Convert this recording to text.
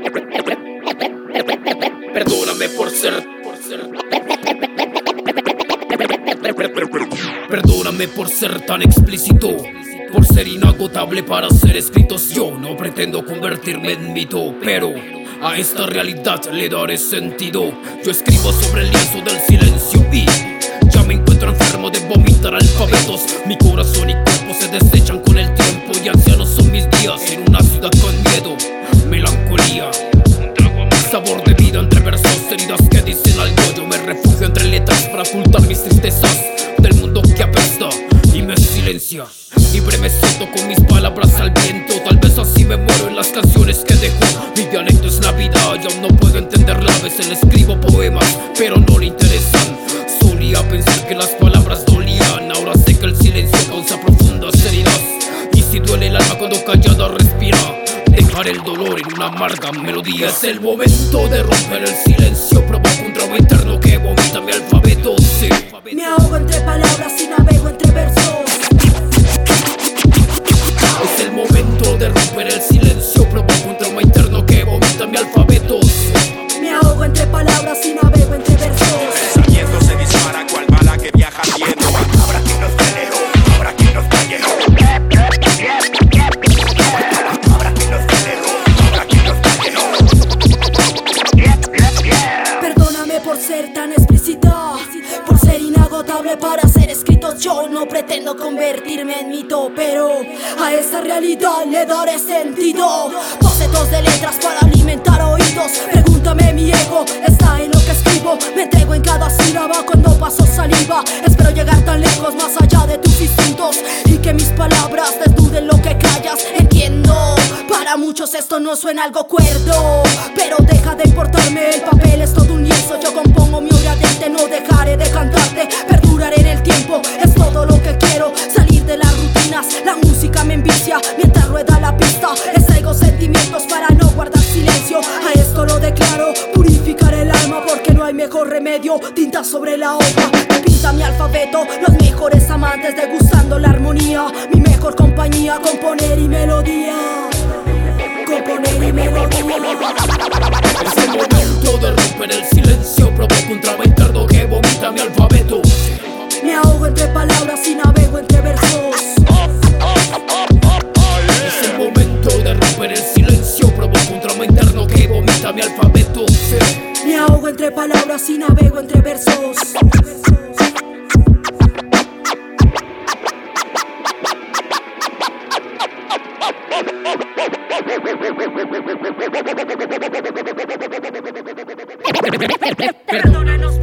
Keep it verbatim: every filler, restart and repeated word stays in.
Perdóname por ser, por ser. Perdóname por ser tan explícito, por ser inagotable para ser escritos. Yo no pretendo convertirme en mito, pero a esta realidad le daré sentido. Yo escribo sobre el lienzo del silencio y ya me encuentro enfermo de vomitar alfabetos. Mi corazón y cuerpo se desechan con el tiempo y ancianos son mis días en una ciudad con miedo, melancolía, un trago amargo, sabor de vida entre versos, heridas que dicen algo. Yo me refugio entre letras para ocultar mis tristezas del mundo que apesta y me silencia. Libre me siento con mis palabras al viento. Tal vez así me muero en las canciones que dejo. Mi dialecto es la vida y aún no puedo entenderla. A veces le escribo poemas, pero no le interesan. Solía pensar que las palabras dolían, ahora sé que el silencio causa profundas heridas. Y si duele el alma cuando callada respira, dejar el dolor en una amarga melodía. Es el momento de romper el silencio. Provoco un trauma interno que vomita mi alfabeto. Sí. Me ahogo entre palabras y navego entre versos. Es el momento de romper el silencio. Provoco un trauma interno que vomita mi alfabeto. Me ahogo entre palabras y navego entre versos. El viento se dispara cual bala que viaja viendo. Habrá quien nos frene, habrá quien nos calle. Habrá quien nos frene, habrá quien nos calle. Perdóname por ser tan explícita, por ser inagotable para ser escritos. Yo no pretendo convertirme en mito, pero a esta realidad le daré sentido. Bocetos de letras para alimentar oídos. Pregúntame, mi ego está en lo que escribo. Me entrego en cada sílaba cuando paso saliva. Espero llegar tan lejos, más allá de tus instintos, y que mis palabras desnuden lo que callas. Entiendo, para muchos esto no suena algo cuerdo, pero deja de importarme, el papel es todo un lienzo. Yo compongo mi obra de arte, no dejaré de cantarte. Perduraré en el tiempo, es todo lo que quiero. Salir de las rutinas, la música me envicia. Mientras rueda la pista, extraigo sentimientos para no guardar silencio. A esto lo declaro, purificar el alma porque no hay mejor remedio. Tinta sobre la hoja, me pinta mi alfabeto. Los mejores amantes degustando la armonía. Mi mejor compañía, componer y melodía. Componer y melodía. Es el momento de romper el silencio. Provoco un trauma interno que vomita mi alfabeto. Me ahogo entre palabras y navego entre versos. Es el momento de romper el silencio. Provoco un trauma interno que vomita mi alfabeto. Me ahogo entre palabras y navego entre versos. Perdónanos.